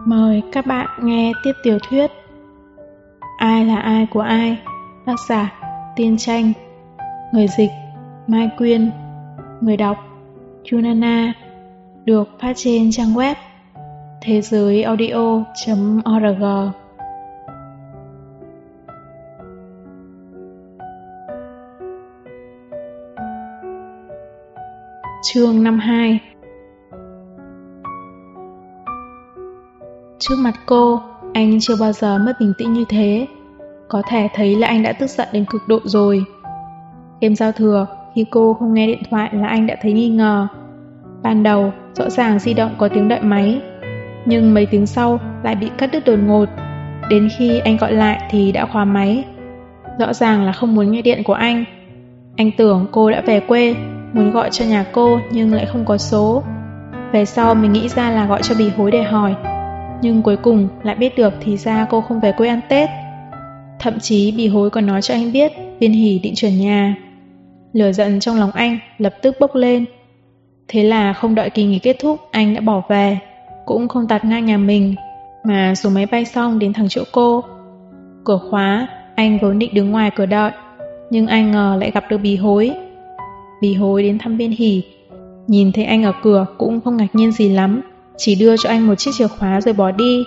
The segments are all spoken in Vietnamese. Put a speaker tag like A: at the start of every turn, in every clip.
A: Mời các bạn nghe tiếp tiểu thuyết Ai là ai của ai, tác giả Tiên Tranh, người dịch Mai Quyên, người đọc Junana, được phát trên trang web thế giới audio.org. Chương 52. Trước mặt cô, anh chưa bao giờ mất bình tĩnh như thế. Có thể thấy là anh đã tức giận đến cực độ rồi. Đêm giao thừa, khi cô không nghe điện thoại là anh đã thấy nghi ngờ. Ban đầu, rõ ràng di động có tiếng đợi máy, nhưng mấy tiếng sau lại bị cắt đứt đột ngột. Đến khi anh gọi lại thì đã khóa máy. Rõ ràng là không muốn nghe điện của anh. Anh tưởng cô đã về quê, muốn gọi cho nhà cô nhưng lại không có số. Về sau mình nghĩ ra là gọi cho Bì Hối để hỏi, nhưng cuối cùng lại biết được thì ra cô không về quê ăn Tết. Thậm chí Bì Hối còn nói cho anh biết Viên Hỷ định chuyển nhà. Lửa giận trong lòng anh lập tức bốc lên. Thế là không đợi kỳ nghỉ kết thúc, anh đã bỏ về, cũng không tạt ngang nhà mình, mà xuống máy bay xong đến thẳng chỗ cô. Cửa khóa, anh vốn định đứng ngoài cửa đợi, nhưng anh ngờ lại gặp được Bì Hối. Bì Hối đến thăm Viên Hỷ, nhìn thấy anh ở cửa cũng không ngạc nhiên gì lắm, chỉ đưa cho anh một chiếc chìa khóa rồi bỏ đi.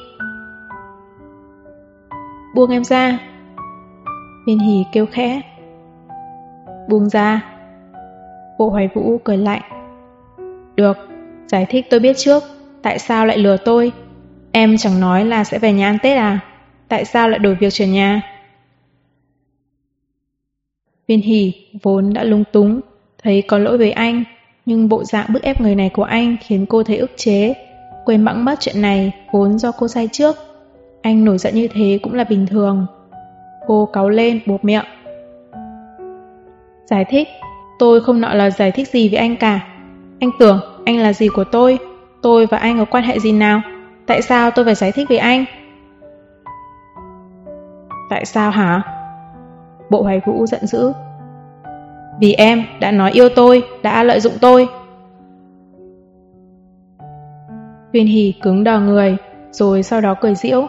A: Buông em ra. Viên Hỷ kêu khẽ. Buông ra. Bộ Hoài Vũ cười lạnh. Được, giải thích tôi biết trước. Tại sao lại lừa tôi? Em chẳng nói là sẽ về nhà ăn Tết à? Tại sao lại đổi việc chuyển nhà? Viên Hỷ vốn đã lung túng, thấy có lỗi với anh, nhưng bộ dạng bức ép người này của anh khiến cô thấy ức chế, quên bẵng mất chuyện này vốn do cô sai trước. Anh nổi giận như thế cũng là bình thường. Cô cáu lên buột miệng. Giải thích? Tôi không nợ lời giải thích gì với anh cả. Anh tưởng anh là gì của tôi? Tôi và anh có quan hệ gì nào? Tại sao tôi phải giải thích với anh? Tại sao hả? Bộ Hoài Vũ giận dữ. Vì em đã nói yêu tôi, đã lợi dụng tôi. Viên Hỷ cứng đờ người, rồi sau đó cười giễu.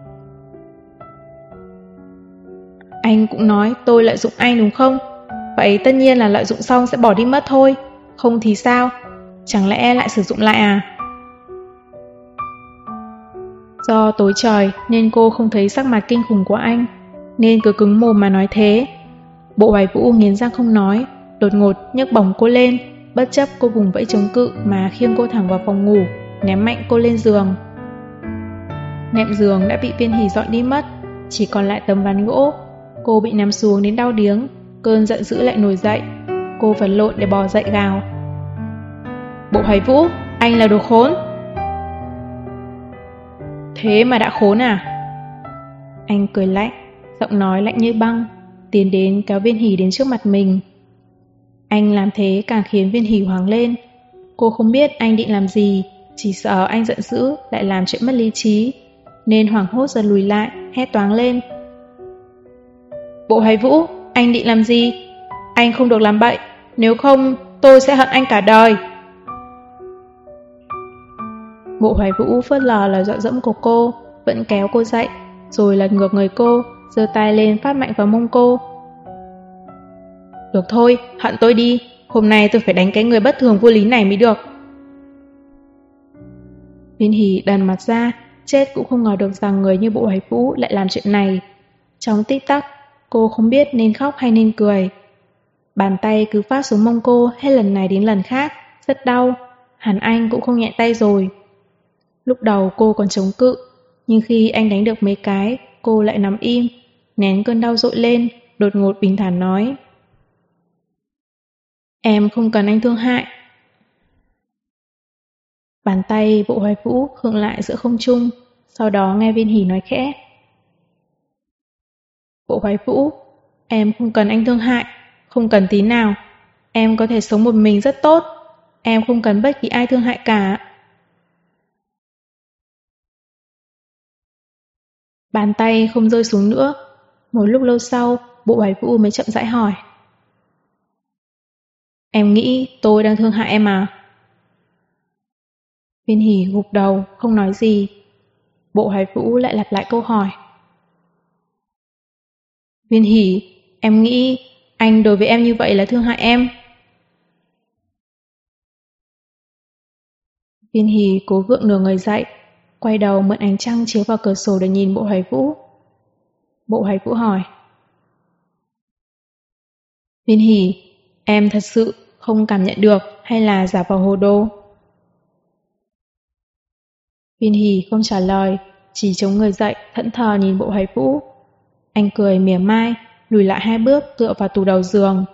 A: Anh cũng nói tôi lợi dụng anh đúng không? Vậy tất nhiên là lợi dụng xong sẽ bỏ đi mất thôi. Không thì sao? Chẳng lẽ lại sử dụng lại à? Do tối trời nên cô không thấy sắc mặt kinh khủng của anh, nên cứ cứng mồm mà nói thế. Bộ Hoài Vũ nghiến răng không nói, đột ngột nhấc bổng cô lên, bất chấp cô vùng vẫy chống cự mà khiêng cô thẳng vào phòng ngủ, ném mạnh cô lên giường. Nệm giường đã bị Viên Hỷ dọn đi mất, chỉ còn lại tấm ván gỗ. Cô bị nằm xuống đến đau điếng, cơn giận dữ lại nổi dậy. Cô vật lộn để bò dậy gào. Bộ Hoài Vũ, anh là đồ khốn. Thế mà đã khốn à? Anh cười lạnh, giọng nói lạnh như băng, tiến đến kéo Viên Hỷ đến trước mặt mình. Anh làm thế càng khiến Viên Hỷ hoảng lên. Cô không biết anh định làm gì, chỉ sợ anh giận dữ lại làm chuyện mất lý trí, nên hoảng hốt giật lùi lại, hét toáng lên. Bộ Hoài Vũ, anh định làm gì? Anh không được làm bậy, nếu không tôi sẽ hận anh cả đời. Bộ Hoài Vũ phớt lờ lời dọa dẫm của cô, vẫn kéo cô dậy, rồi lật ngược người cô, giơ tay lên phát mạnh vào mông cô. Được thôi, hận tôi đi, hôm nay tôi phải đánh cái người bất thường vô lý này mới được. Viên Hỷ đần mặt ra, chết cũng không ngờ được rằng người như Bộ Hoài Vũ lại làm chuyện này. Trong tích tắc, cô không biết nên khóc hay nên cười. Bàn tay cứ phát xuống mông cô hết lần này đến lần khác, rất đau, hẳn anh cũng không nhẹ tay rồi. Lúc đầu cô còn chống cự, nhưng khi anh đánh được mấy cái, cô lại nằm im, nén cơn đau dội lên, đột ngột bình thản nói. Em không cần anh thương hại. Bàn tay Bộ Hoài Vũ khựng lại giữa không trung, sau đó nghe Viên Hỷ nói khẽ. Bộ Hoài Vũ, em không cần anh thương hại, không cần tí nào. Em có thể sống một mình rất tốt, em không cần bất kỳ ai thương hại cả. Bàn tay không rơi xuống nữa. Một lúc lâu sau, Bộ Hoài Vũ mới chậm rãi hỏi. Em nghĩ tôi đang thương hại em à? Viên Hỷ gục đầu, không nói gì. Bộ Hoài Vũ lại lặp lại câu hỏi. Viên Hỷ, em nghĩ anh đối với em như vậy là thương hại em. Viên Hỷ cố gượng nửa người dậy, quay đầu mượn ánh trăng chiếu vào cửa sổ để nhìn Bộ Hoài Vũ. Bộ Hoài Vũ hỏi. Viên Hỷ, em thật sự không cảm nhận được hay là giả vờ hồ đồ? Viên Hỷ không trả lời, chỉ chống người dậy thẫn thờ nhìn Bộ Hoài Vũ. Anh cười mỉa mai, lùi lại 2 bước tựa vào tủ đầu giường.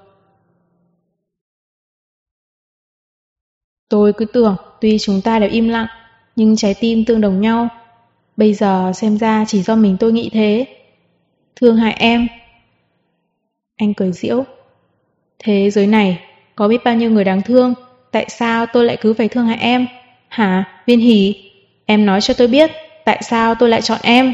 A: Tôi cứ tưởng tuy chúng ta đều im lặng, nhưng trái tim tương đồng nhau. Bây giờ xem ra chỉ do mình tôi nghĩ thế. Thương hại em. Anh cười giễu. Thế giới này, có biết bao nhiêu người đáng thương, tại sao tôi lại cứ phải thương hại em? Hả, Viên Hỷ? Em nói cho tôi biết, tại sao tôi lại chọn em?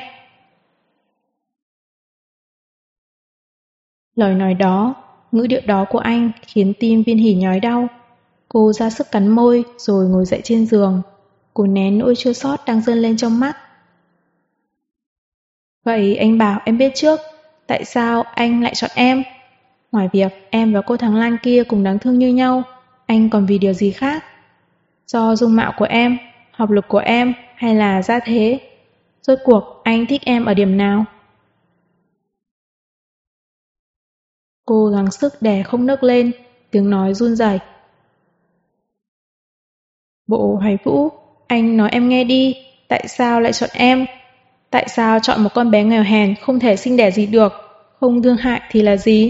A: Lời nói đó, ngữ điệu đó của anh khiến tim Viên Hỷ nhói đau. Cô ra sức cắn môi rồi ngồi dậy trên giường. Cô nén nỗi chua xót đang dâng lên trong mắt. Vậy anh bảo em biết trước, tại sao anh lại chọn em? Ngoài việc em và cô Thắng Lan kia cùng đáng thương như nhau, anh còn vì điều gì khác? Do dung mạo của em, học lực của em hay là gia thế? Rốt cuộc anh thích em ở điểm nào? Cô gắng sức đè không nấc lên, tiếng nói run rẩy. Bộ Hoài Vũ, anh nói em nghe đi, tại sao lại chọn em? Tại sao chọn một con bé nghèo hèn không thể sinh đẻ gì được, không thương hại thì là gì?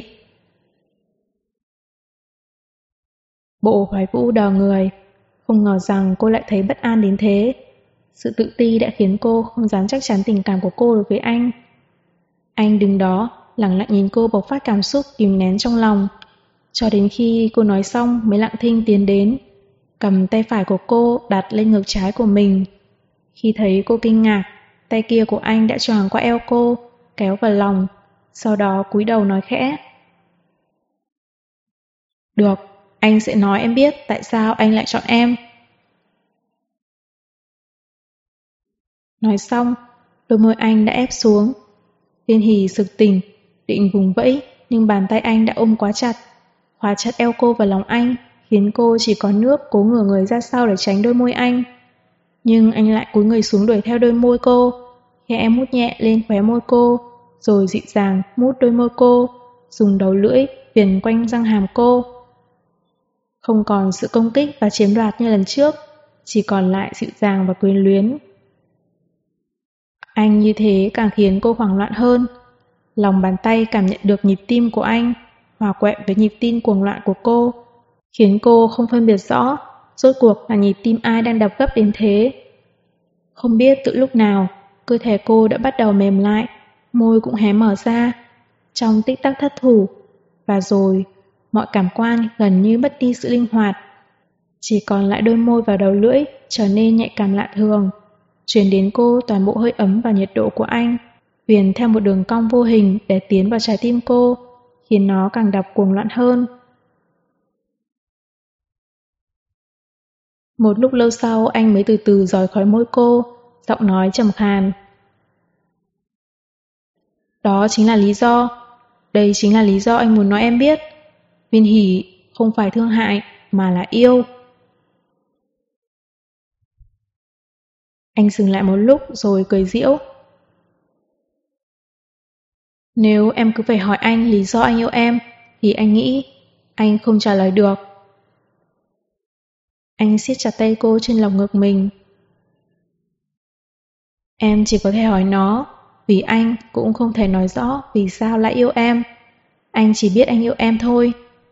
A: Bộ Hoài Vũ đờ người, không ngờ rằng cô lại thấy bất an đến thế. Sự tự ti đã khiến cô không dám chắc chắn tình cảm của cô đối với anh. Anh đứng đó, lặng lặng nhìn cô bộc phát cảm xúc kìm nén trong lòng. Cho đến khi cô nói xong mới lặng thinh tiến đến, cầm tay phải của cô đặt lên ngực trái của mình. Khi thấy cô kinh ngạc, tay kia của anh đã choàng qua eo cô, kéo vào lòng, sau đó cúi đầu nói khẽ. Được, anh sẽ nói em biết tại sao anh lại chọn em. Nói xong, đôi môi anh đã ép xuống. Viên Hỷ sực tỉnh, định vùng vẫy, nhưng bàn tay anh đã ôm quá chặt, khóa chặt eo cô vào lòng anh, khiến cô chỉ có nước cố ngửa người ra sau để tránh đôi môi anh. Nhưng anh lại cúi người xuống đuổi theo đôi môi cô, khẽ mút nhẹ lên khóe môi cô, rồi dịu dàng mút đôi môi cô, dùng đầu lưỡi viền quanh răng hàm cô. Không còn sự công kích và chiếm đoạt như lần trước, chỉ còn lại dịu dàng và quyến luyến. Anh như thế càng khiến cô hoảng loạn hơn. Lòng bàn tay cảm nhận được nhịp tim của anh, hòa quyện với nhịp tim cuồng loạn của cô, khiến cô không phân biệt rõ rốt cuộc là nhịp tim ai đang đập gấp đến thế. Không biết từ lúc nào, cơ thể cô đã bắt đầu mềm lại, môi cũng hé mở ra, trong tích tắc thất thủ, và rồi mọi cảm quan gần như mất đi sự linh hoạt. Chỉ còn lại đôi môi và đầu lưỡi trở nên nhạy cảm lạ thường, truyền đến cô toàn bộ hơi ấm và nhiệt độ của anh, viền theo một đường cong vô hình để tiến vào trái tim cô, khiến nó càng đập cuồng loạn hơn. Một lúc lâu sau anh mới từ từ rời khỏi môi cô, giọng nói trầm khàn. Đó chính là lý do, đây chính là lý do anh muốn nói em biết. Viên Hỷ không phải thương hại mà là yêu. Anh dừng lại một lúc rồi cười giễu. Nếu em cứ phải hỏi anh lý do anh yêu em, thì anh nghĩ anh không trả lời được. Anh siết chặt tay cô trên lòng ngực mình. Em chỉ có thể hỏi nó, vì anh cũng không thể nói rõ vì sao lại yêu em. Anh chỉ biết anh yêu em thôi.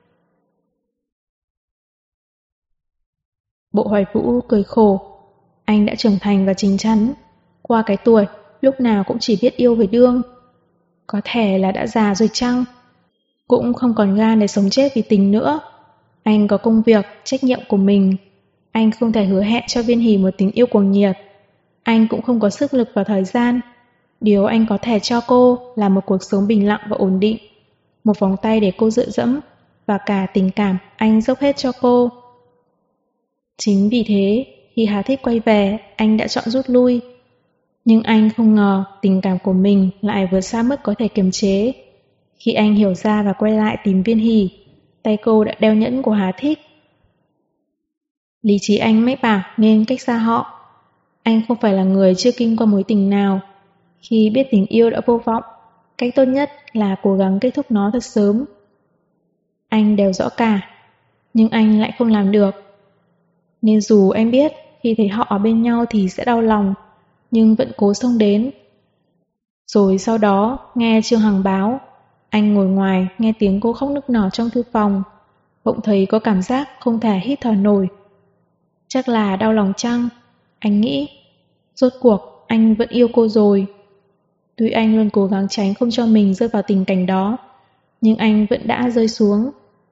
A: Bộ Hoài Vũ cười khổ. Anh đã trưởng thành và chín chắn. Qua cái tuổi, lúc nào cũng chỉ biết yêu với đương. Có thể là đã già rồi chăng? Cũng không còn gan để sống chết vì tình nữa. Anh có công việc, trách nhiệm của mình. Anh không thể hứa hẹn cho Viên Hỷ một tình yêu cuồng nhiệt. Anh cũng không có sức lực và thời gian. Điều anh có thể cho cô là một cuộc sống bình lặng và ổn định, một vòng tay để cô dựa dẫm, và cả tình cảm anh dốc hết cho cô. Chính vì thế, khi Hà Thích quay về, anh đã chọn rút lui. Nhưng anh không ngờ tình cảm của mình lại vượt xa mức có thể kiềm chế. Khi anh hiểu ra và quay lại tìm Viên Hỷ, tay cô đã đeo nhẫn của Hà Thích. Lý trí anh mách bảo nên cách xa họ. Anh không phải là người chưa kinh qua mối tình nào. Khi biết tình yêu đã vô vọng, cách tốt nhất là cố gắng kết thúc nó thật sớm. Anh đều rõ cả, nhưng anh lại không làm được. Nên dù anh biết khi thấy họ ở bên nhau thì sẽ đau lòng, nhưng vẫn cố xông đến. Rồi sau đó nghe Trương Hằng báo, anh ngồi ngoài nghe tiếng cô khóc nức nở trong thư phòng, bỗng thấy có cảm giác không thể hít thở nổi. Chắc là đau lòng chăng? Anh nghĩ, rốt cuộc anh vẫn yêu cô rồi. Tuy anh luôn cố gắng tránh không cho mình rơi vào tình cảnh đó, nhưng anh vẫn đã rơi xuống.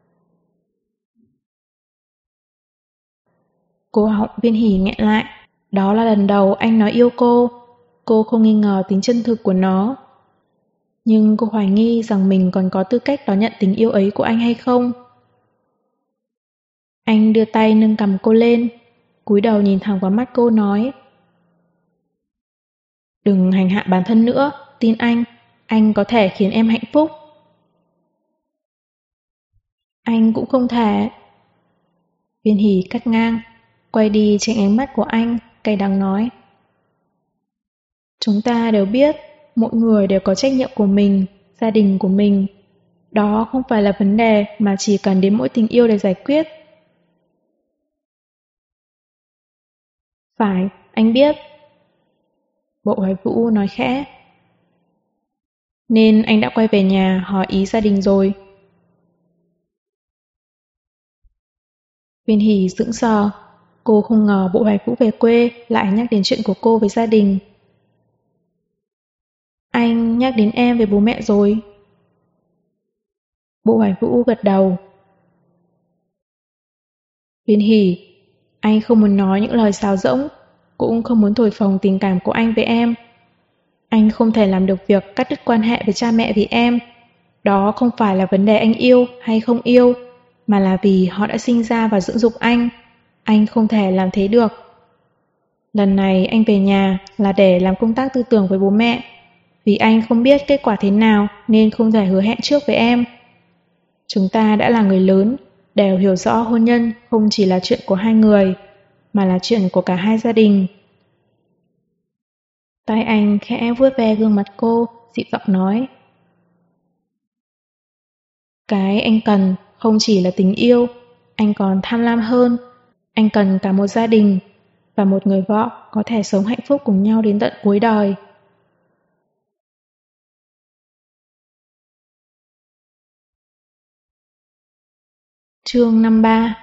A: Cô họng Viên Hỷ nghẹn lại. Đó là lần đầu anh nói yêu cô. Cô không nghi ngờ tính chân thực của nó. Nhưng cô hoài nghi rằng mình còn có tư cách đón nhận tình yêu ấy của anh hay không. Anh đưa tay nâng cằm cô lên, cúi đầu nhìn thẳng vào mắt cô nói: Đừng hành hạ bản thân nữa, tin anh có thể khiến em hạnh phúc. Anh cũng không thể. Viên Hỷ cắt ngang, quay đi tránh ánh mắt của anh, cay đắng nói: Chúng ta đều biết, mỗi người đều có trách nhiệm của mình, gia đình của mình. Đó không phải là vấn đề mà chỉ cần đến mỗi tình yêu để giải quyết. Phải, anh biết. Bộ Hoài Vũ nói khẽ. Nên anh đã quay về nhà hỏi ý gia đình rồi. Viên Hỷ sững sờ. Cô không ngờ Bộ Hoài Vũ về quê lại nhắc đến chuyện của cô với gia đình. Anh nhắc đến em với bố mẹ rồi. Bộ Hoài Vũ gật đầu. Viên Hỷ, anh không muốn nói những lời sáo rỗng, cũng không muốn thổi phồng tình cảm của anh với em. Anh không thể làm được việc cắt đứt quan hệ với cha mẹ vì em. Đó không phải là vấn đề anh yêu hay không yêu, mà là vì họ đã sinh ra và dưỡng dục anh. Anh không thể làm thế được. Lần này anh về nhà là để làm công tác tư tưởng với bố mẹ. Vì anh không biết kết quả thế nào nên không thể hứa hẹn trước với em. Chúng ta đã là người lớn, đều hiểu rõ hôn nhân không chỉ là chuyện của hai người, mà là chuyện của cả hai gia đình. Tay anh khẽ vuốt ve gương mặt cô, dịu giọng nói: Cái anh cần không chỉ là tình yêu, anh còn tham lam hơn. Anh cần cả một gia đình và một người vợ có thể sống hạnh phúc cùng nhau đến tận cuối đời. Chương 53.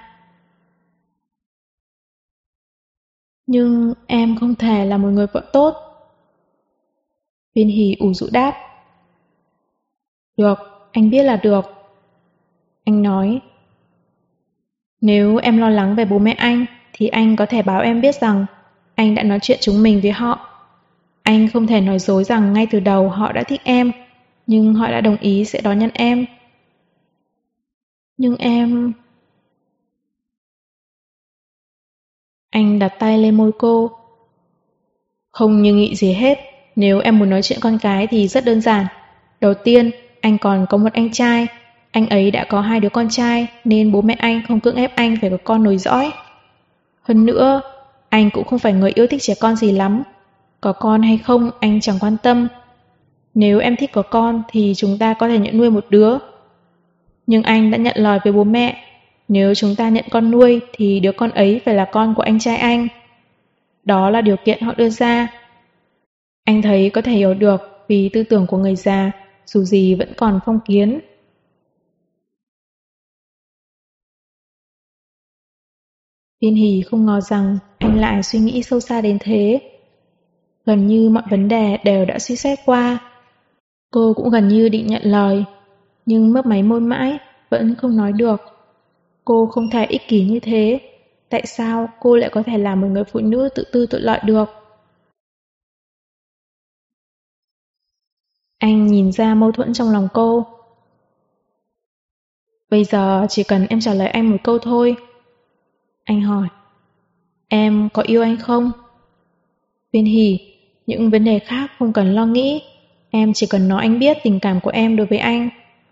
A: Nhưng em không thể là một người vợ tốt. Viên Hỷ ủ rũ đáp. Được, anh biết là được. Anh nói: Nếu em lo lắng về bố mẹ anh, thì anh có thể báo em biết rằng anh đã nói chuyện chúng mình với họ. Anh không thể nói dối rằng ngay từ đầu họ đã thích em, nhưng họ đã đồng ý sẽ đón nhận em. Nhưng em... Anh đặt tay lên môi cô. Không nhưng nghĩ gì hết, nếu em muốn nói chuyện con cái thì rất đơn giản. Đầu tiên, anh còn có một anh trai. Anh ấy đã có 2 đứa con trai, nên bố mẹ anh không cưỡng ép anh phải có con nối dõi. Hơn nữa, anh cũng không phải người yêu thích trẻ con gì lắm. Có con hay không anh chẳng quan tâm. Nếu em thích có con thì chúng ta có thể nhận nuôi một đứa. Nhưng anh đã nhận lời với bố mẹ. Nếu chúng ta nhận con nuôi thì đứa con ấy phải là con của anh trai anh. Đó là điều kiện họ đưa ra. Anh thấy có thể hiểu được vì tư tưởng của người già dù gì vẫn còn phong kiến. Viên Hỷ không ngờ rằng anh lại suy nghĩ sâu xa đến thế. Gần như mọi vấn đề đều đã suy xét qua. Cô cũng gần như định nhận lời, nhưng mấp máy môi mãi, vẫn không nói được. Cô không thể ích kỷ như thế. Tại sao cô lại có thể làm một người phụ nữ tự tư tự lợi được? Anh nhìn ra mâu thuẫn trong lòng cô. Bây giờ chỉ cần em trả lời anh một câu thôi. Anh hỏi: Em có yêu anh không? Viên Hỷ, Những vấn đề khác không cần lo nghĩ. Em chỉ cần nói anh biết tình cảm của em đối với anh.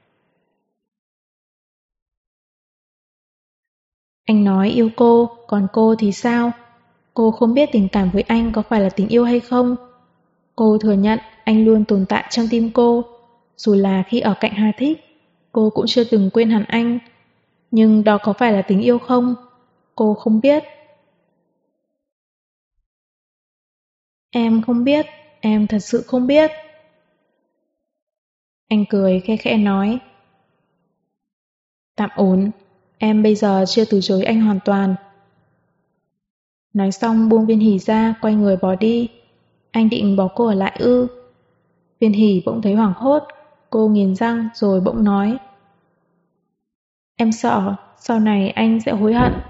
A: Anh nói yêu cô, còn cô thì sao? Cô không biết tình cảm với anh có phải là tình yêu hay không. Cô thừa nhận anh luôn tồn tại trong tim cô. Dù là khi ở cạnh Hà Thích, cô cũng chưa từng quên hẳn anh. Nhưng đó có phải là tình yêu không? Cô không biết. Em không biết, em thật sự không biết. Anh cười khẽ khẽ nói. Tạm ổn, em bây giờ chưa từ chối anh hoàn toàn. Nói xong buông Viên Hỷ ra, quay người bỏ đi. Anh định bỏ cô ở lại ư? Viên Hỷ bỗng thấy hoảng hốt, cô nghiến răng rồi bỗng nói. Em sợ, sau này anh sẽ hối hận.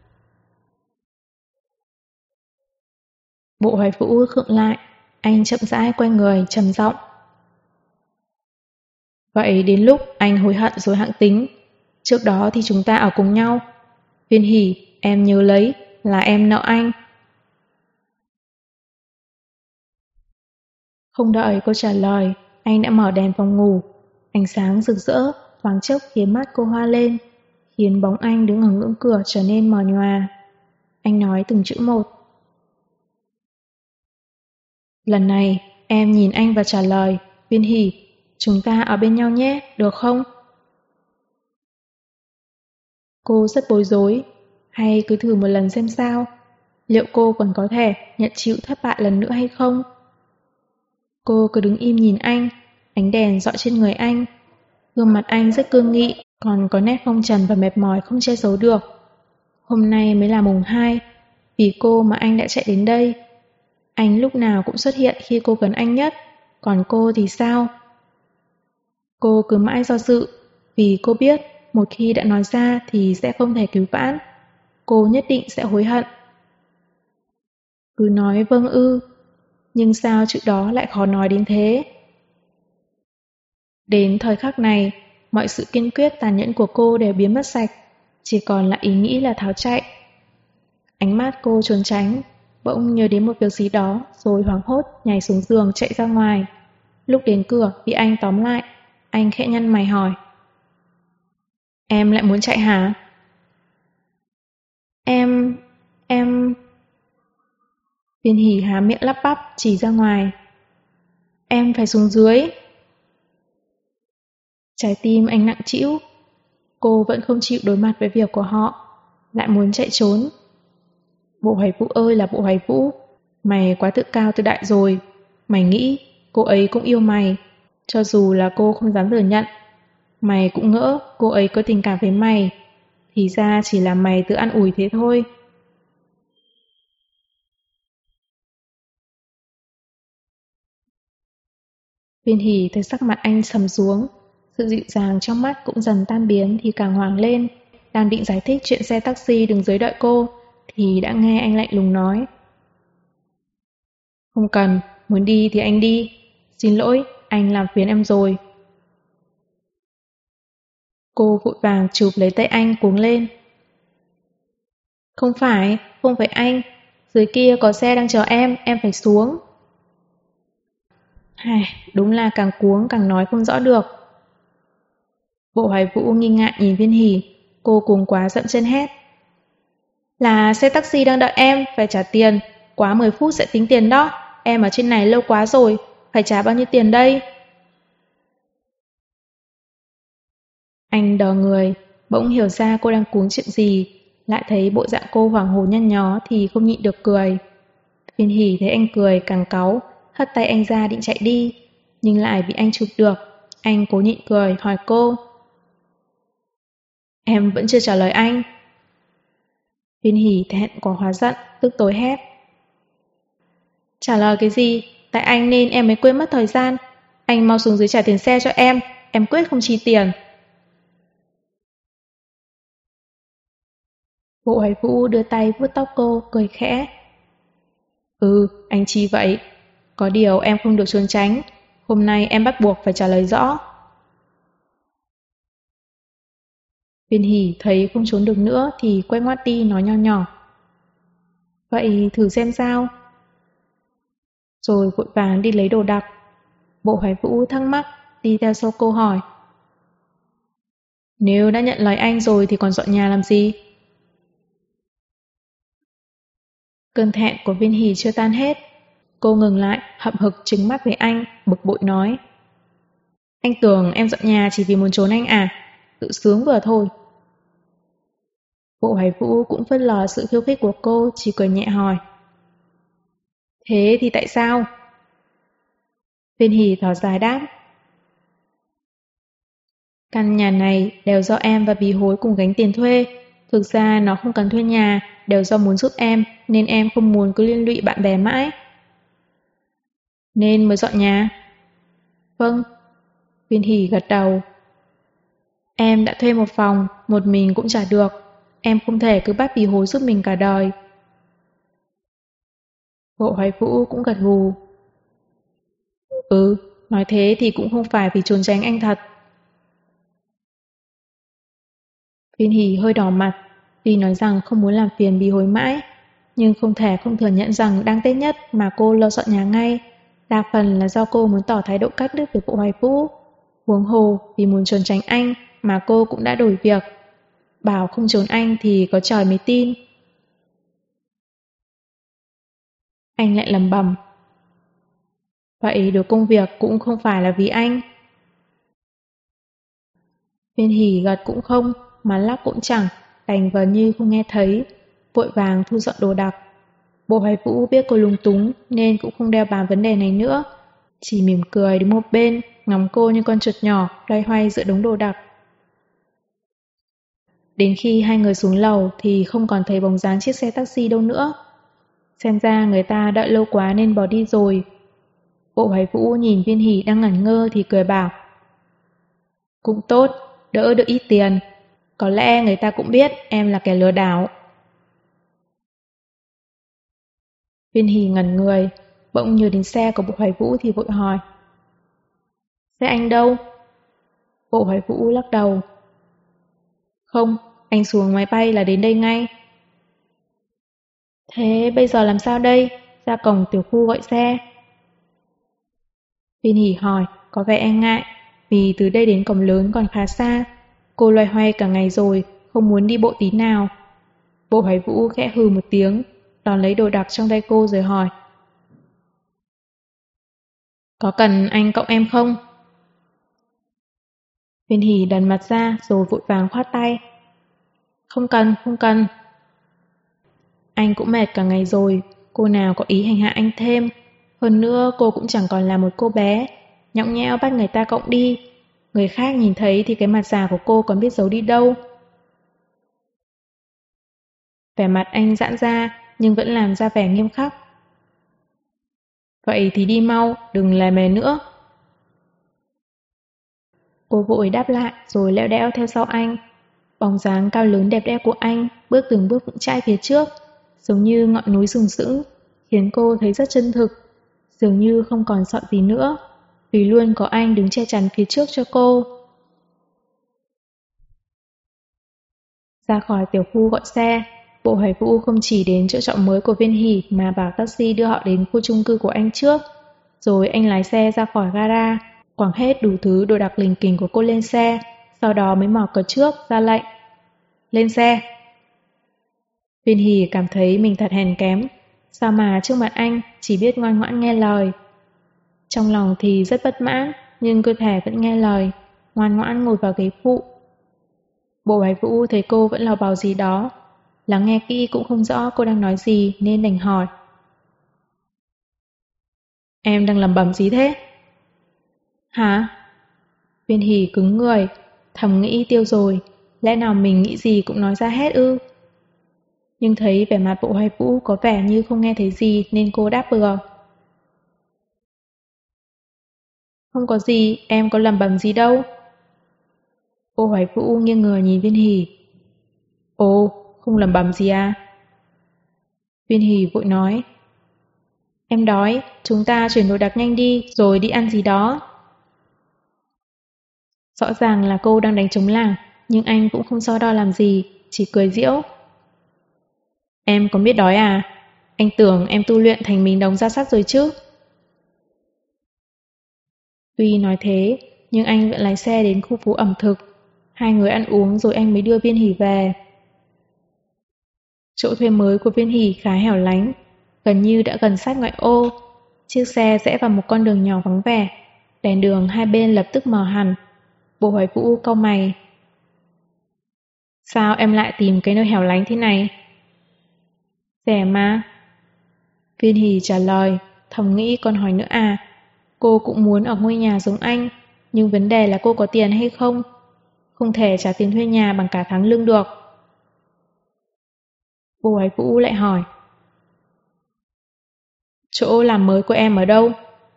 A: Bộ Hoài Vũ khựng lại, anh chậm rãi quay người, trầm giọng. Vậy đến lúc anh hối hận rồi hẵng tính. Trước đó thì chúng ta ở cùng nhau. Viên Hỷ, em nhớ lấy, là em nợ anh. Không đợi cô trả lời, anh đã mở đèn phòng ngủ. Ánh sáng rực rỡ, thoáng chốc khiến mắt cô hoa lên, khiến bóng anh đứng ở ngưỡng cửa trở nên mờ nhòa. Anh nói từng chữ một. Lần này, em nhìn anh và trả lời, Viên Hỷ, chúng ta ở bên nhau nhé, được không? Cô rất bối rối, hay cứ thử một lần xem sao? Liệu cô còn có thể nhận chịu thất bại lần nữa hay không? Cô cứ đứng im nhìn anh, ánh đèn dọi trên người anh. Gương mặt anh rất cương nghị, còn có nét phong trần và mệt mỏi không che giấu được. Hôm nay mới là mùng 2, vì cô mà anh đã chạy đến đây. Anh lúc nào cũng xuất hiện khi cô cần anh nhất, còn cô thì sao? Cô cứ mãi do dự, vì cô biết một khi đã nói ra thì sẽ không thể cứu vãn. Cô nhất định sẽ hối hận. Cứ nói vâng ư, nhưng sao chữ đó lại khó nói đến thế? Đến thời khắc này, mọi sự kiên quyết tàn nhẫn của cô đều biến mất sạch, chỉ còn là ý nghĩ là tháo chạy. Ánh mắt cô trốn tránh, bỗng nhớ đến một việc gì đó rồi hoảng hốt nhảy xuống giường chạy ra ngoài. Lúc đến cửa bị anh tóm lại, anh khẽ nhăn mày hỏi. Em lại muốn chạy hả? Em... Viên Hỷ há miệng lắp bắp chỉ ra ngoài. Em phải xuống dưới. Trái tim anh nặng trĩu. Cô vẫn không chịu đối mặt với việc của họ, lại muốn chạy trốn. Bộ Hoài Vũ ơi là Bộ Hoài Vũ, mày quá tự cao tự đại rồi. Mày nghĩ cô ấy cũng yêu mày, cho dù là cô không dám thừa nhận. Mày cũng ngỡ cô ấy có tình cảm với mày, thì ra chỉ là mày tự an ủi thế thôi. Viên Hỷ thấy sắc mặt anh sầm xuống, sự dịu dàng trong mắt cũng dần tan biến thì càng hoảng lên. Đang định giải thích chuyện xe taxi đứng dưới đợi cô, thì đã nghe anh lạnh lùng nói. Không cần, muốn đi thì anh đi. Xin lỗi, anh làm phiền em rồi. Cô vội vàng chụp lấy tay anh cuống lên. Không phải anh. Dưới kia có xe đang chờ em phải xuống. Đúng là càng cuống càng nói không rõ được. Bộ Hoài Vũ nghi ngại nhìn Viên Hỷ, cô cuống quá dậm chân hét. Là xe taxi đang đợi em, phải trả tiền, quá 10 phút sẽ tính tiền đó, em ở trên này lâu quá rồi, phải trả bao nhiêu tiền đây? Anh đờ người, bỗng hiểu ra cô đang cuống chuyện gì, lại thấy bộ dạng cô hoảng hồn nhăn nhó thì không nhịn được cười. Viên Hỷ thấy anh cười càng cáu, hất tay anh ra định chạy đi, nhưng lại bị anh chụp được. Anh cố nhịn cười hỏi cô. Em vẫn chưa trả lời anh. Viên Hỷ thẹn quá hóa giận, tức tối hét. Trả lời cái gì? Tại anh nên em mới quên mất thời gian. Anh mau xuống dưới trả tiền xe cho em quyết không chi tiền. Bộ Hoài Vũ đưa tay vuốt tóc cô, cười khẽ. Anh chi vậy? Có điều em không được trốn tránh. Hôm nay em bắt buộc phải trả lời rõ. Viên Hỷ thấy không trốn được nữa thì quay ngoắt đi nói nho nhỏ. Vậy thử xem sao. rồi vội vàng đi lấy đồ đạc. Bộ Hoài Vũ thắc mắc, đi theo sau cô hỏi. Nếu đã nhận lời anh rồi thì còn dọn nhà làm gì? Cơn thẹn của Viên Hỷ chưa tan hết. Cô ngừng lại, hậm hực trừng mắt với anh, bực bội nói. Anh tưởng em dọn nhà chỉ vì muốn trốn anh à? Tự sướng vừa thôi. Bộ Hoài Vũ cũng phớt lờ sự khiêu khích của cô, chỉ cười nhẹ hỏi. Thế thì tại sao? Viên Hỷ thở dài đáp. Căn nhà này đều do em và Bí Hối cùng gánh tiền thuê. Thực ra nó không cần thuê nhà, đều do muốn giúp em, nên em không muốn cứ liên lụy bạn bè mãi. Nên mới dọn nhà. Vâng. Viên Hỷ gật đầu. Em đã thuê một phòng, một mình cũng trả được. Em không thể cứ bắt Bí Hối giúp mình cả đời. Bộ Hoài Vũ cũng gật gù. Nói thế thì cũng không phải vì trốn tránh anh thật. Viên Hỷ hơi đỏ mặt, vì nói rằng không muốn làm phiền Bí Hối mãi, nhưng không thể không thừa nhận rằng đang Tết nhất mà cô lo dọn nhà ngay. Đa phần là do cô muốn tỏ thái độ cắt đứt với Bộ Hoài Vũ. Huống hồ vì muốn trốn tránh anh mà cô cũng đã đổi việc. Bảo không trốn anh thì có trời mới tin. Anh lại lẩm bẩm. Vậy đổi công việc cũng không phải là vì anh. Viên Hỷ gật cũng không, mà lắc cũng chẳng, đành vờ như không nghe thấy, vội vàng thu dọn đồ đạc. Bộ Hoài Vũ biết cô lúng túng nên cũng không đeo bám vấn đề này nữa, chỉ mỉm cười đứng một bên, ngắm cô như con chuột nhỏ loay hoay giữa đống đồ đạc. Đến khi hai người xuống lầu thì không còn thấy bóng dáng chiếc xe taxi đâu nữa. Xem ra người ta đợi lâu quá nên bỏ đi rồi. Bộ Hoài Vũ nhìn Viên Hỷ đang ngẩn ngơ thì cười bảo. Cũng tốt, đỡ được ít tiền. Có lẽ người ta cũng biết em là kẻ lừa đảo. Viên Hỷ ngẩn người, bỗng nhớ đến xe của Bộ Hoài Vũ thì vội hỏi. Xe anh đâu? Bộ Hoài Vũ lắc đầu. Không, anh xuống máy bay là đến đây ngay. Thế bây giờ làm sao đây? Ra cổng tiểu khu gọi xe. Viên Hỷ hỏi, có vẻ e ngại, vì từ đây đến cổng lớn còn khá xa. Cô loay hoay cả ngày rồi, không muốn đi bộ tí nào. Bộ Hoài Vũ khẽ hừ một tiếng, đón lấy đồ đạc trong tay cô rồi hỏi. Có cần anh cộng em không? Viên Hỷ đần mặt ra rồi vội vàng khoát tay. Không cần, không cần. Anh cũng mệt cả ngày rồi, cô nào có ý hành hạ anh thêm. Hơn nữa cô cũng chẳng còn là một cô bé, nhõng nhẽo bắt người ta cộng đi. Người khác nhìn thấy thì cái mặt già của cô còn biết giấu đi đâu. Vẻ mặt anh giãn ra nhưng vẫn làm ra vẻ nghiêm khắc. Vậy thì đi mau, đừng lề mề nữa. Cô vội đáp lại rồi lẽo đẽo theo sau anh. Bóng dáng cao lớn đẹp đẽ của anh bước từng bước vững chãi phía trước, giống như ngọn núi sừng sững, khiến cô thấy rất chân thực, dường như không còn sợ gì nữa, vì luôn có anh đứng che chắn phía trước cho cô. Ra khỏi tiểu khu gọi xe, Bộ Hoài Vũ không chỉ đến chỗ trọ mới của Viên Hỷ mà bảo taxi đưa họ đến khu chung cư của anh trước, rồi anh lái xe ra khỏi gara, quẳng hết đủ thứ đồ đạc lình kình của cô lên xe, sau đó mới mở cửa trước ra lệnh. Lên xe! Viên Hỷ cảm thấy mình thật hèn kém, sao mà trước mặt anh chỉ biết ngoan ngoãn nghe lời. Trong lòng thì rất bất mãn, nhưng cơ thể vẫn nghe lời, ngoan ngoãn ngồi vào ghế phụ. Bộ Hoài Vũ thấy cô vẫn lào bào gì đó, lắng nghe kỹ cũng không rõ cô đang nói gì nên đành hỏi. Em đang lẩm bẩm gì thế? Hả? Viên Hỷ cứng người, thầm nghĩ tiêu rồi, lẽ nào mình nghĩ gì cũng nói ra hết ư? Nhưng thấy vẻ mặt Bộ Hoài Vũ có vẻ như không nghe thấy gì nên cô đáp bừa. Không có gì, em có lẩm bẩm gì đâu. Bộ Hoài Vũ nghiêng người nhìn Viên Hỷ. Ồ, không lẩm bẩm gì à? Viên Hỷ vội nói. Em đói, chúng ta chuyển đồ đạc nhanh đi rồi đi ăn gì đó. Rõ ràng là cô đang đánh trống lảng, nhưng anh cũng không so đo làm gì, chỉ cười giễu. Em có biết đói à? Anh tưởng em tu luyện thành mình đồng ra sắt rồi chứ? Tuy nói thế, nhưng anh vẫn lái xe đến khu phố ẩm thực. Hai người ăn uống rồi anh mới đưa Viên Hỷ về. Chỗ thuê mới của Viên Hỷ khá hẻo lánh, gần như đã gần sát ngoại ô. Chiếc xe rẽ vào một con đường nhỏ vắng vẻ, đèn đường hai bên lập tức mờ hẳn. Bộ Hoài Vũ cau mày. Sao em lại tìm cái nơi hẻo lánh thế này? Rẻ mà. Viên Hỷ trả lời, thầm nghĩ còn hỏi nữa à. Cô cũng muốn ở ngôi nhà giống anh, nhưng vấn đề là cô có tiền hay không? Không thể trả tiền thuê nhà bằng cả tháng lương được. Bộ Hoài Vũ lại hỏi. Chỗ làm mới của em ở đâu?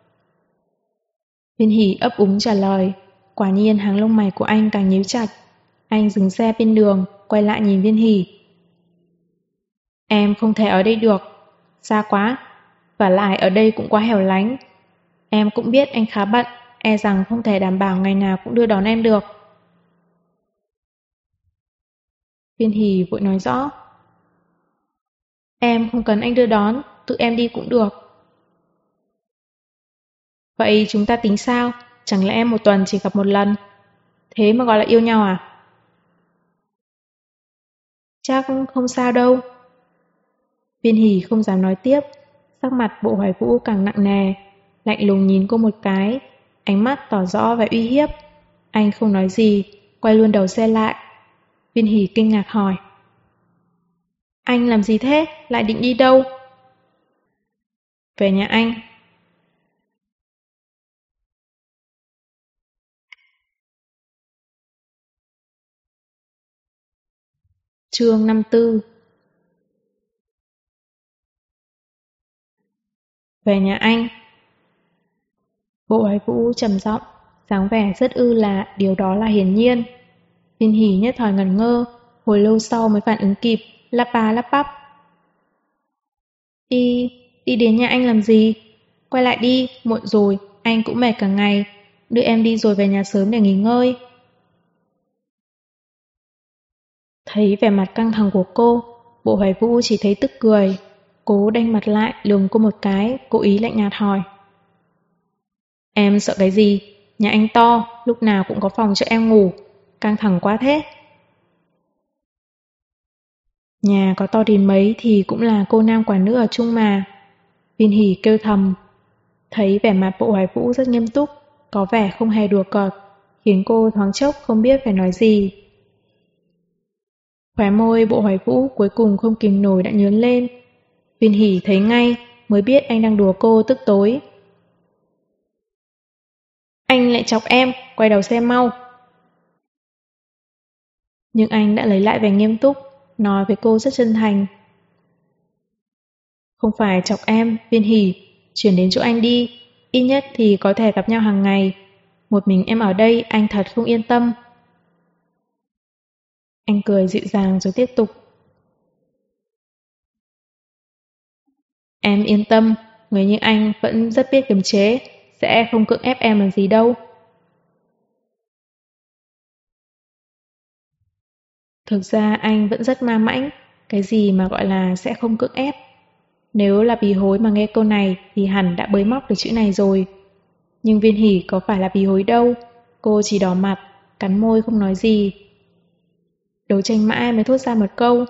A: Viên Hỷ ấp úng trả lời. Quả nhiên hàng lông mày của anh càng nhíu chặt. Anh dừng xe bên đường, quay lại nhìn Viên Hỷ. Em không thể ở đây được, xa quá, và lại ở đây cũng quá hẻo lánh. Em cũng biết anh khá bận, e rằng không thể đảm bảo ngày nào cũng đưa đón em được. Viên Hỷ vội nói rõ. Em không cần anh đưa đón, tự em đi cũng được. Vậy chúng ta tính sao? Chẳng lẽ một tuần chỉ gặp một lần? Thế mà gọi là yêu nhau à? Chắc không sao đâu. Viên Hỷ không dám nói tiếp, sắc mặt Bộ Hoài Vũ càng nặng nề, lạnh lùng nhìn cô một cái, ánh mắt tỏ rõ vẻ uy hiếp. Anh không nói gì, quay luôn đầu xe lại. Viên Hỷ kinh ngạc hỏi. Anh làm gì thế? Lại định đi đâu? Về nhà anh. Chương 54. Về nhà anh. Bộ Hoài Vũ trầm giọng, dáng vẻ rất là điều đó là hiển nhiên. Viên Hỷ nhất thời ngẩn ngơ, hồi lâu sau mới phản ứng kịp, lắp ba lắp bắp. Đi đến nhà anh làm gì? Quay lại đi, muộn rồi, anh cũng mệt cả ngày, đưa em đi rồi về nhà sớm để nghỉ ngơi. Thấy vẻ mặt căng thẳng của cô, Bộ Hoài Vũ chỉ thấy tức cười, cố đanh mặt lại lườm cô một cái, cố ý lạnh nhạt hỏi. Em sợ cái gì? Nhà anh to, lúc nào cũng có phòng cho em ngủ, căng thẳng quá thế. Nhà có to đến mấy thì cũng là cô nam quả nữ ở chung mà. Viên Hỷ kêu thầm. Thấy vẻ mặt Bộ Hoài Vũ rất nghiêm túc, có vẻ không hề đùa cợt, khiến cô thoáng chốc không biết phải nói gì. Khóe môi Bộ Hoài Vũ cuối cùng không kìm nổi đã nhướng lên. Viên Hỷ thấy ngay, mới biết anh đang đùa cô tức tối. Anh lại chọc em, quay đầu xe mau. Nhưng anh đã lấy lại vẻ nghiêm túc, nói với cô rất chân thành. Không phải chọc em, Viên Hỷ, chuyển đến chỗ anh đi, ít nhất thì có thể gặp nhau hàng ngày. Một mình em ở đây anh thật không yên tâm. Anh cười dịu dàng rồi tiếp tục. Em yên tâm, người như anh vẫn rất biết kiềm chế, sẽ không cưỡng ép em làm gì đâu. Thực ra anh vẫn rất ma mãnh, cái gì mà gọi là sẽ không cưỡng ép. Nếu là bì hối mà nghe câu này thì hẳn đã bới móc được chữ này rồi. Nhưng Viên Hỷ có phải là bì hối đâu, cô chỉ đỏ mặt, cắn môi không nói gì. Đấu tranh mãi mới thốt ra một câu.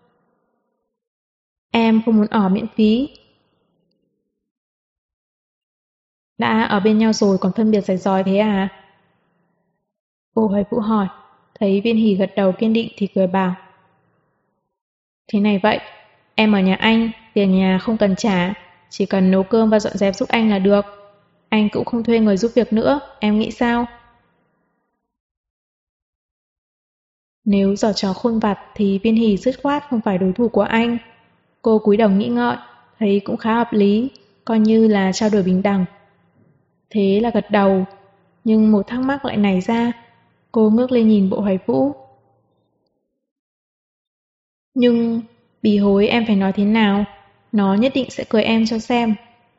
A: Em không muốn ở miễn phí. Đã ở bên nhau rồi còn phân biệt rạch ròi thế à? Cô Hoài Vũ hỏi, thấy Viên Hỷ gật đầu kiên định thì cười bảo. Thế này vậy, em ở nhà anh, tiền nhà không cần trả, chỉ cần nấu cơm và dọn dẹp giúp anh là được. Anh cũng không thuê người giúp việc nữa, em nghĩ sao? Nếu giở trò khôn vặt thì Viên Hỷ dứt khoát không phải đối thủ của anh. Cô cúi đầu nghĩ ngợi, thấy cũng khá hợp lý, coi như là trao đổi bình đẳng. Thế là gật đầu, nhưng một thắc mắc lại nảy ra. Cô ngước lên nhìn Bộ Hoài Vũ. Nhưng bì hối em phải nói thế nào? Nó nhất định sẽ cười em cho xem.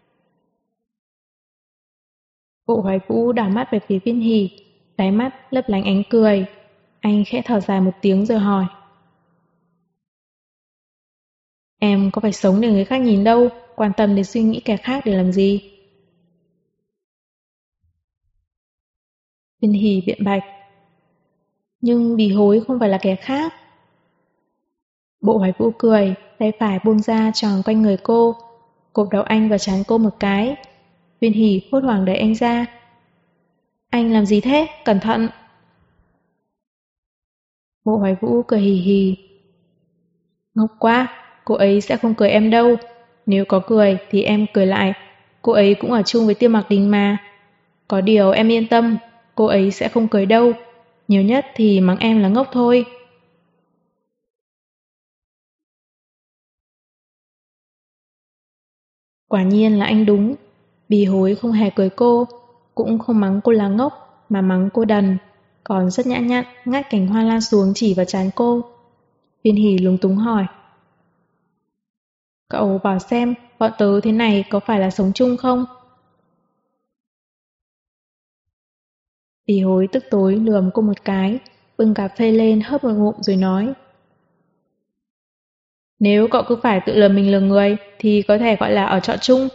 A: Bộ Hoài Vũ đảo mắt về phía Viên Hỷ, đáy mắt lấp lánh ánh cười. Anh khẽ thở dài một tiếng rồi hỏi. Em có phải sống để người khác nhìn đâu, quan tâm đến suy nghĩ kẻ khác để làm gì? Viên Hỷ biện bạch. Nhưng Bỉ Hối không phải là kẻ khác. Bộ Hoài Vũ cười, tay phải buông ra tròn quanh người cô, cộp đầu anh vào trán cô một cái. Viên Hỷ hốt hoảng đẩy anh ra. Anh làm gì thế? Cẩn thận! Bộ Hoài Vũ cười hì hì. Ngốc quá, cô ấy sẽ không cười em đâu. Nếu có cười thì em cười lại. Cô ấy cũng ở chung với Tiêu Mặc Đình mà. Có điều em yên tâm, cô ấy sẽ không cười đâu. Nhiều nhất thì mắng em là ngốc thôi. Quả nhiên là anh đúng. Bỉ Hối không hề cười cô, cũng không mắng cô là ngốc, mà mắng cô đần, còn rất nhã nhặn ngắt cành hoa lan xuống chỉ vào trán cô. Viên Hỷ lúng túng hỏi. Cậu bảo xem, bọn tớ thế này có phải là sống chung không? Bỉ Hối tức tối lườm cô một cái, bưng cà phê lên hớp một ngụm rồi nói. Nếu cậu cứ phải tự lừa mình lừa người thì có thể gọi là ở trọ chung.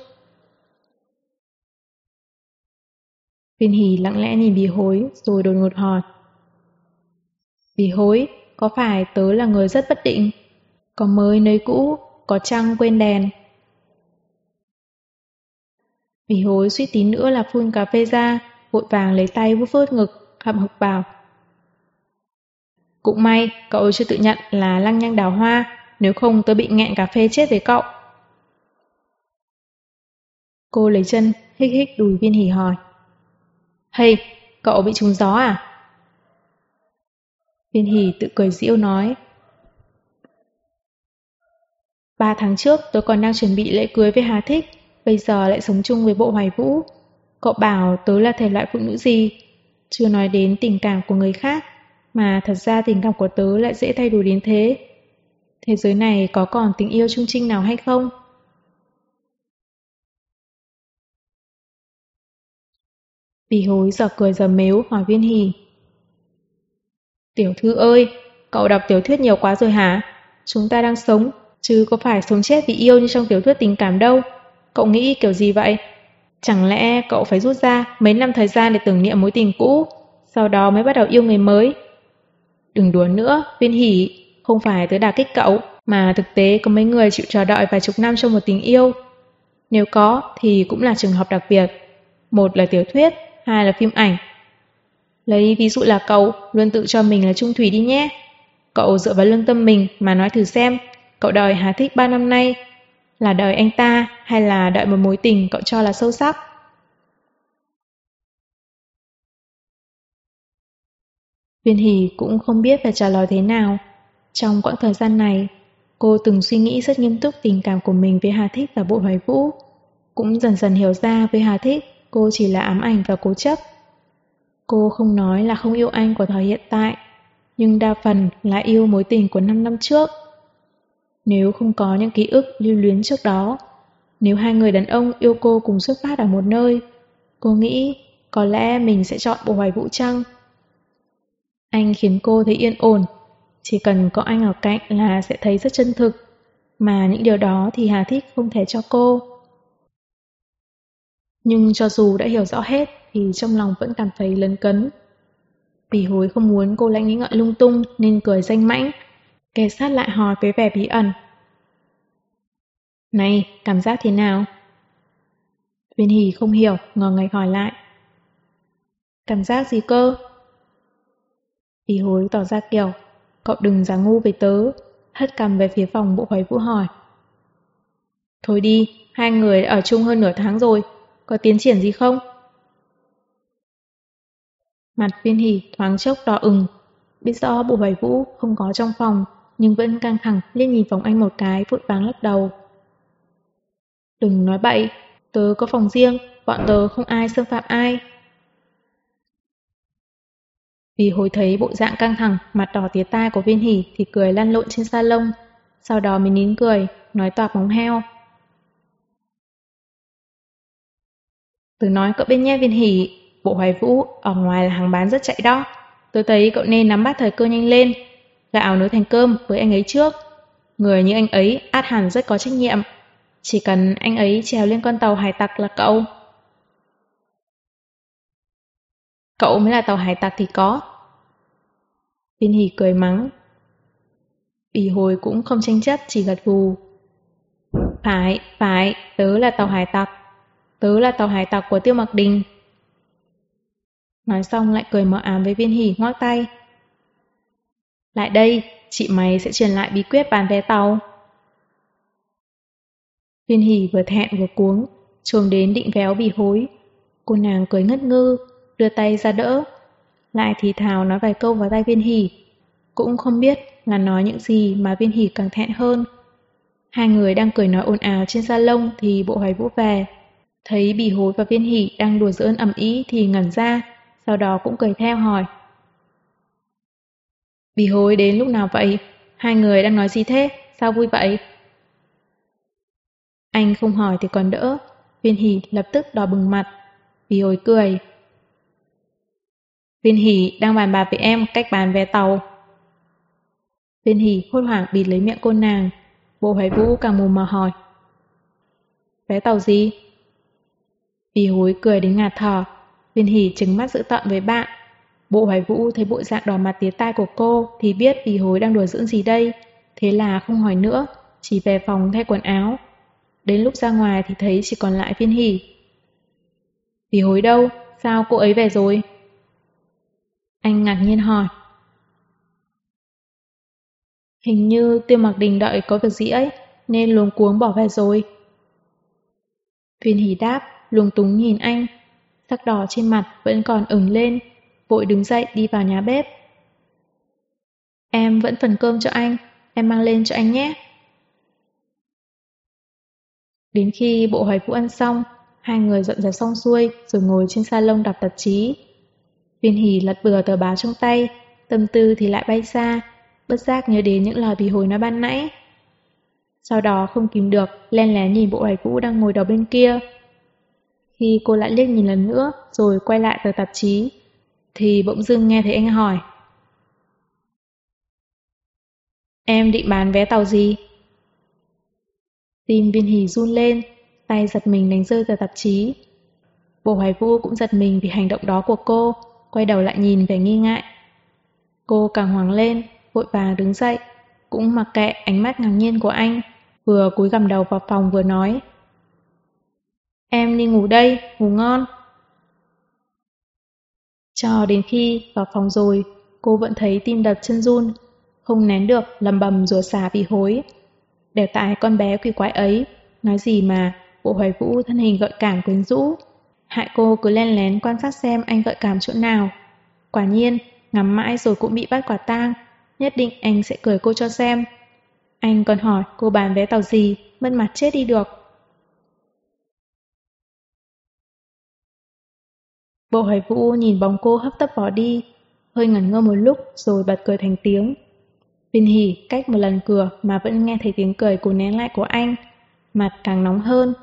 A: Viên Hỷ lặng lẽ nhìn Bỉ Hối rồi đột ngột hỏi. Bỉ Hối, có phải tớ là người rất bất định? Có mới nấy cũ, có trăng quên đèn. Bỉ Hối suýt tí nữa là phun cà phê ra, vội vàng lấy tay vuốt vuốt ngực, hậm hực bảo. Cũng may, cậu chưa tự nhận là lăng nhăng đào hoa, nếu không tớ bị nghẹn cà phê chết với cậu. Cô lấy chân, hích hích đùi Viên Hỷ hỏi. Hey, cậu bị trúng gió à? Viên Hỷ tự cười giễu nói. 3 tháng trước tôi còn đang chuẩn bị lễ cưới với Hà Thích, bây giờ lại sống chung với Bộ Hoài Vũ. Cậu bảo tớ là thể loại phụ nữ gì? Chưa nói đến tình cảm của người khác, mà thật ra tình cảm của tớ lại dễ thay đổi đến thế. Thế giới này có còn tình yêu chung trinh nào hay không? Bỉ Hối giờ cười giờ mếu hỏi Viên Hỷ. Tiểu thư ơi, cậu đọc tiểu thuyết nhiều quá rồi hả? Chúng ta đang sống, chứ có phải sống chết vì yêu như trong tiểu thuyết tình cảm đâu. Cậu nghĩ kiểu gì vậy? Chẳng lẽ cậu phải rút ra mấy năm thời gian để tưởng niệm mối tình cũ, sau đó mới bắt đầu yêu người mới? Đừng đùa nữa, Viên Hỷ, không phải tớ đả kích cậu, mà thực tế có mấy người chịu chờ đợi vài chục năm cho một tình yêu. Nếu có thì cũng là trường hợp đặc biệt. Một là tiểu thuyết, hai là phim ảnh. Lấy ví dụ là cậu luôn tự cho mình là trung thủy đi nhé. Cậu dựa vào lương tâm mình mà nói thử xem, cậu đợi Hà Thích 3 năm nay là đợi anh ta hay là đợi một mối tình cậu cho là sâu sắc? Viên Hỷ cũng không biết phải trả lời thế nào. Trong quãng thời gian này, cô từng suy nghĩ rất nghiêm túc tình cảm của mình với Hà Thích và Bộ Hoài Vũ. Cũng dần dần hiểu ra với Hà Thích, cô chỉ là ám ảnh và cố chấp. Cô không nói là không yêu anh của thời hiện tại, nhưng đa phần là yêu mối tình của 5 năm trước. Nếu không có những ký ức lưu luyến trước đó, nếu hai người đàn ông yêu cô cùng xuất phát ở một nơi, cô nghĩ có lẽ mình sẽ chọn Bộ Hoài Vũ chăng? Anh khiến cô thấy yên ổn, chỉ cần có anh ở cạnh là sẽ thấy rất chân thực, mà những điều đó thì Hà Thích không thể cho cô. Nhưng cho dù đã hiểu rõ hết thì trong lòng vẫn cảm thấy lấn cấn. Bỉ Hối không muốn cô lại nghĩ ngợi lung tung nên cười danh mãnh, kề sát lại hỏi với vẻ bí ẩn. Này, cảm giác thế nào? Viên Hỷ không hiểu, ngờ ngạch hỏi lại. Cảm giác gì cơ? Bỉ Hối tỏ ra kiểu, cậu đừng giả ngu với tớ, hất cằm về phía phòng Bộ Hoài Vũ hỏi. Thôi đi, hai người đã ở chung hơn nửa tháng rồi, có tiến triển gì không? Mặt Viên Hỷ thoáng chốc đỏ ửng, biết rõ Bộ Hoài Vũ không có trong phòng, nhưng vẫn căng thẳng liếc nhìn phòng anh một cái vội vàng lắc đầu. Đừng nói bậy, tớ có phòng riêng, bọn tớ không ai xâm phạm ai. Vì hồi thấy bộ dạng căng thẳng, mặt đỏ tía tai của Viên Hỷ thì cười lăn lộn trên sa lông, sau đó mới nín cười, nói toạc móng heo. Tớ nói cậu bên nhé Viên Hỷ, Bộ Hoài Vũ ở ngoài là hàng bán rất chạy đó. Tớ thấy cậu nên nắm bắt thời cơ nhanh lên, gạo nấu thành cơm với anh ấy trước. Người như anh ấy át hẳn rất có trách nhiệm, chỉ cần anh ấy trèo lên con tàu hải tặc là cậu. Cậu mới là tàu hải tặc thì có. Viên Hỷ cười mắng. Bỉ Hồi cũng không tranh chấp, chỉ gật gù. Phải, tớ là tàu hải tặc. Tớ là tàu hải tặc của Tiêu Mặc Đình. Nói xong lại cười mờ ám với Viên Hỷ ngoắc tay. Lại đây, chị mày sẽ truyền lại bí quyết bán vé tàu. Viên Hỷ vừa thẹn vừa cuống, chồm đến định véo Bỉ Hối. Cô nàng cười ngất ngư, đưa tay ra đỡ. Lại thì thào nói vài câu vào tai Viên Hỷ. Cũng không biết là nói những gì mà Viên Hỷ càng thẹn hơn. Hai người đang cười nói ồn ào trên salon thì Bộ Hoài Vũ về. Thấy Bỉ Hối và Viên Hỷ đang đùa giỡn ầm ĩ thì ngẩn ra, sau đó cũng cười theo hỏi. Bỉ Hối đến lúc nào vậy? Hai người đang nói gì thế? Sao vui vậy? Anh không hỏi thì còn đỡ. Viên Hỷ lập tức đỏ bừng mặt. Bỉ Hối cười. Viên Hỷ đang bàn bạc với em cách bán vé tàu. Viên Hỷ hốt hoảng bịt lấy miệng cô nàng. Bộ Hoài Vũ càng mù mờ hỏi. Vé tàu gì? Bỉ Hối cười đến ngạt thở. Viên Hỷ trừng mắt dữ tợn với bạn. Bộ Hoài Vũ thấy bộ dạng đỏ mặt tía tai của cô thì biết Bỉ Hối đang đùa giỡn gì đây. Thế là không hỏi nữa, chỉ về phòng thay quần áo. Đến lúc ra ngoài thì thấy chỉ còn lại Viên Hỷ. Bỉ Hối đâu? Sao cô ấy về rồi? Anh ngạc nhiên hỏi. Hình như Tiêu Mặc Đình đợi có việc gì ấy, nên luống cuống bỏ về rồi. Viên Hỷ đáp, lúng túng nhìn anh. Sắc đỏ trên mặt vẫn còn ửng lên, vội đứng dậy đi vào nhà bếp. Em vẫn phần cơm cho anh, em mang lên cho anh nhé. Đến khi Bộ Hoài Vũ ăn xong, hai người dọn dẹp xong xuôi rồi ngồi trên salon đọc tạp chí. Viên Hỷ lật bừa tờ báo trong tay, tâm tư thì lại bay xa, bất giác nhớ đến những lời Bỉ Hồi nói ban nãy. Sau đó không kìm được, len lén nhìn Bộ Hoài Vũ đang ngồi đầu bên kia. Khi cô lại liếc nhìn lần nữa rồi quay lại tờ tạp chí, thì bỗng dưng nghe thấy anh hỏi. Em định bán vé tàu gì? Tim Viên Hỷ run lên, tay giật mình đánh rơi tờ tạp chí. Bộ Hoài Vũ cũng giật mình vì hành động đó của cô, quay đầu lại nhìn vẻ nghi ngại. Cô càng hoảng lên, vội vàng đứng dậy, cũng mặc kệ ánh mắt ngạc nhiên của anh, vừa cúi gằm đầu vào phòng vừa nói. Em đi ngủ đây, ngủ ngon. Cho đến khi vào phòng rồi, cô vẫn thấy tim đập chân run, không nén được lầm bầm rủa xả Bỉ Hối. Đều tại con bé quỷ quái ấy, nói gì mà Bộ Hoài Vũ thân hình gợi cảm quyến rũ, hại cô cứ len lén quan sát xem anh gợi cảm chỗ nào. Quả nhiên, ngắm mãi rồi cũng bị bắt quả tang, nhất định anh sẽ cười cô cho xem. Anh còn hỏi cô bán vé tàu gì, mất mặt chết đi được. Bộ Hoài Vũ nhìn bóng cô hấp tấp bỏ đi, hơi ngẩn ngơ một lúc rồi bật cười thành tiếng. Viên Hỷ cách một lần cửa mà vẫn nghe thấy tiếng cười cố nén lại của anh, mặt càng nóng hơn.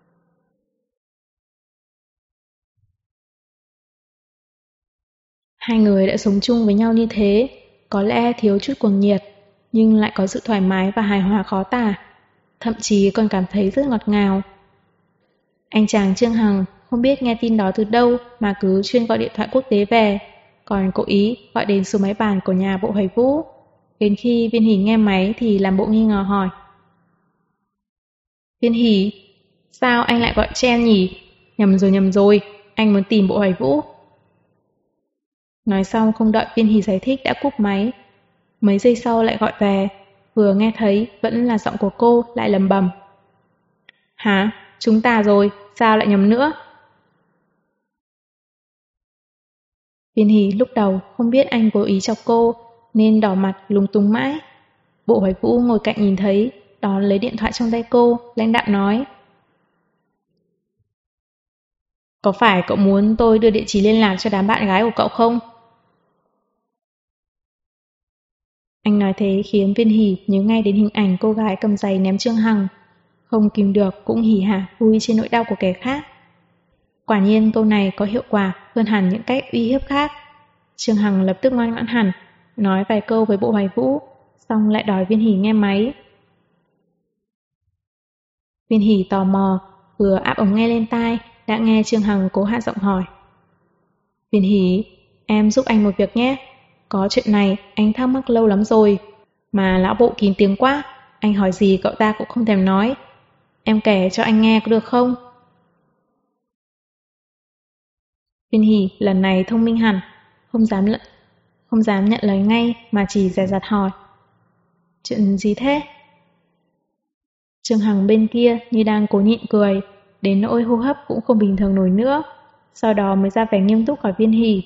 A: Hai người đã sống chung với nhau như thế, có lẽ thiếu chút cuồng nhiệt, nhưng lại có sự thoải mái và hài hòa khó tả, thậm chí còn cảm thấy rất ngọt ngào. Anh chàng Trương Hằng không biết nghe tin đó từ đâu mà cứ chuyên gọi điện thoại quốc tế về, còn cố ý gọi đến số máy bàn của nhà Bộ Hoài Vũ. Đến khi Viên Hỷ nghe máy thì làm bộ nghi ngờ hỏi. Viên Hỷ, sao anh lại gọi cho em nhỉ? Nhầm rồi, anh muốn tìm Bộ Hoài Vũ. Nói xong không đợi Viên Hỷ giải thích đã cúp máy. Mấy giây sau lại gọi về, vừa nghe thấy vẫn là giọng của cô lại lầm bầm. Hả? Chúng ta rồi, sao lại nhầm nữa? Viên Hỷ lúc đầu không biết anh cố ý chọc cô, nên đỏ mặt lúng túng mãi. Bộ Hoài Vũ ngồi cạnh nhìn thấy, đón lấy điện thoại trong tay cô, lãnh đạm nói. Có phải cậu muốn tôi đưa địa chỉ liên lạc cho đám bạn gái của cậu không? Anh nói thế khiến Viên Hỷ nhớ ngay đến hình ảnh cô gái cầm giày ném Trương Hằng. Không kìm được cũng hỉ hả vui trên nỗi đau của kẻ khác. Quả nhiên câu này có hiệu quả hơn hẳn những cách uy hiếp khác. Trương Hằng lập tức ngoan ngoãn hẳn, nói vài câu với Bộ Hoài Vũ, xong lại đòi Viên Hỷ nghe máy. Viên Hỷ tò mò, vừa áp ống nghe lên tai, đã nghe Trương Hằng cố hạ giọng hỏi. Viên Hỷ, em giúp anh một việc nhé. Có chuyện này anh thắc mắc lâu lắm rồi. Mà lão bộ kín tiếng quá, anh hỏi gì cậu ta cũng không thèm nói. Em kể cho anh nghe có được không? Viên Hỷ lần này thông minh hẳn, không dám nhận lời ngay mà chỉ dè dặt hỏi. Chuyện gì thế? Trương Hằng bên kia như đang cố nhịn cười, đến nỗi hô hấp cũng không bình thường nổi nữa. Sau đó mới ra vẻ nghiêm túc hỏi Viên Hỷ.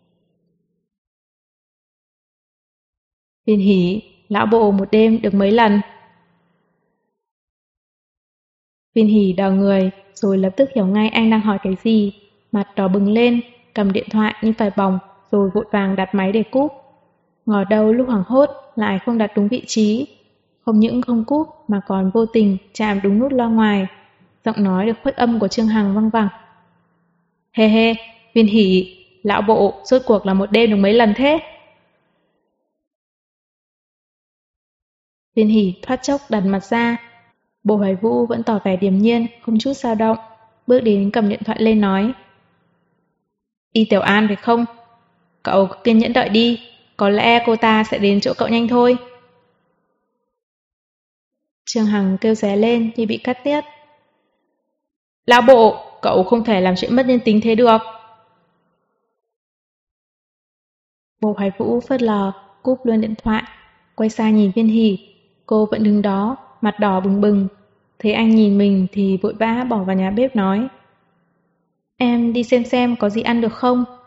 A: Viên Hỷ, lão bộ một đêm được mấy lần? Viên Hỷ đờ người, rồi lập tức hiểu ngay anh đang hỏi cái gì. Mặt đỏ bừng lên, cầm điện thoại như phải bỏng, rồi vội vàng đặt máy để cúp. Ngờ đâu lúc hoảng hốt lại không đặt đúng vị trí. Không những không cúp mà còn vô tình chạm đúng nút loa ngoài. Giọng nói được khuếch âm của Trương Hằng văng vẳng. Hê hê, Viên Hỷ, lão bộ rốt cuộc là một đêm được mấy lần thế? Viên Hỷ thoát chốc đặt mặt ra. Bồ Hoài Vũ vẫn tỏ vẻ điềm nhiên, không chút dao động, bước đến cầm điện thoại lên nói. Y Tiểu An phải không? Cậu cứ kiên nhẫn đợi đi, có lẽ cô ta sẽ đến chỗ cậu nhanh thôi. Trương Hằng kêu ré lên như bị cắt tiết. Lão bộ, cậu không thể làm chuyện mất nhân tính thế được. Bồ Hoài Vũ phớt lờ, cúp luôn điện thoại, quay sang nhìn Viên Hỷ. Cô vẫn đứng đó, mặt đỏ bừng bừng. Thấy anh nhìn mình thì vội vã bỏ vào nhà bếp nói. Em đi xem có gì ăn được không?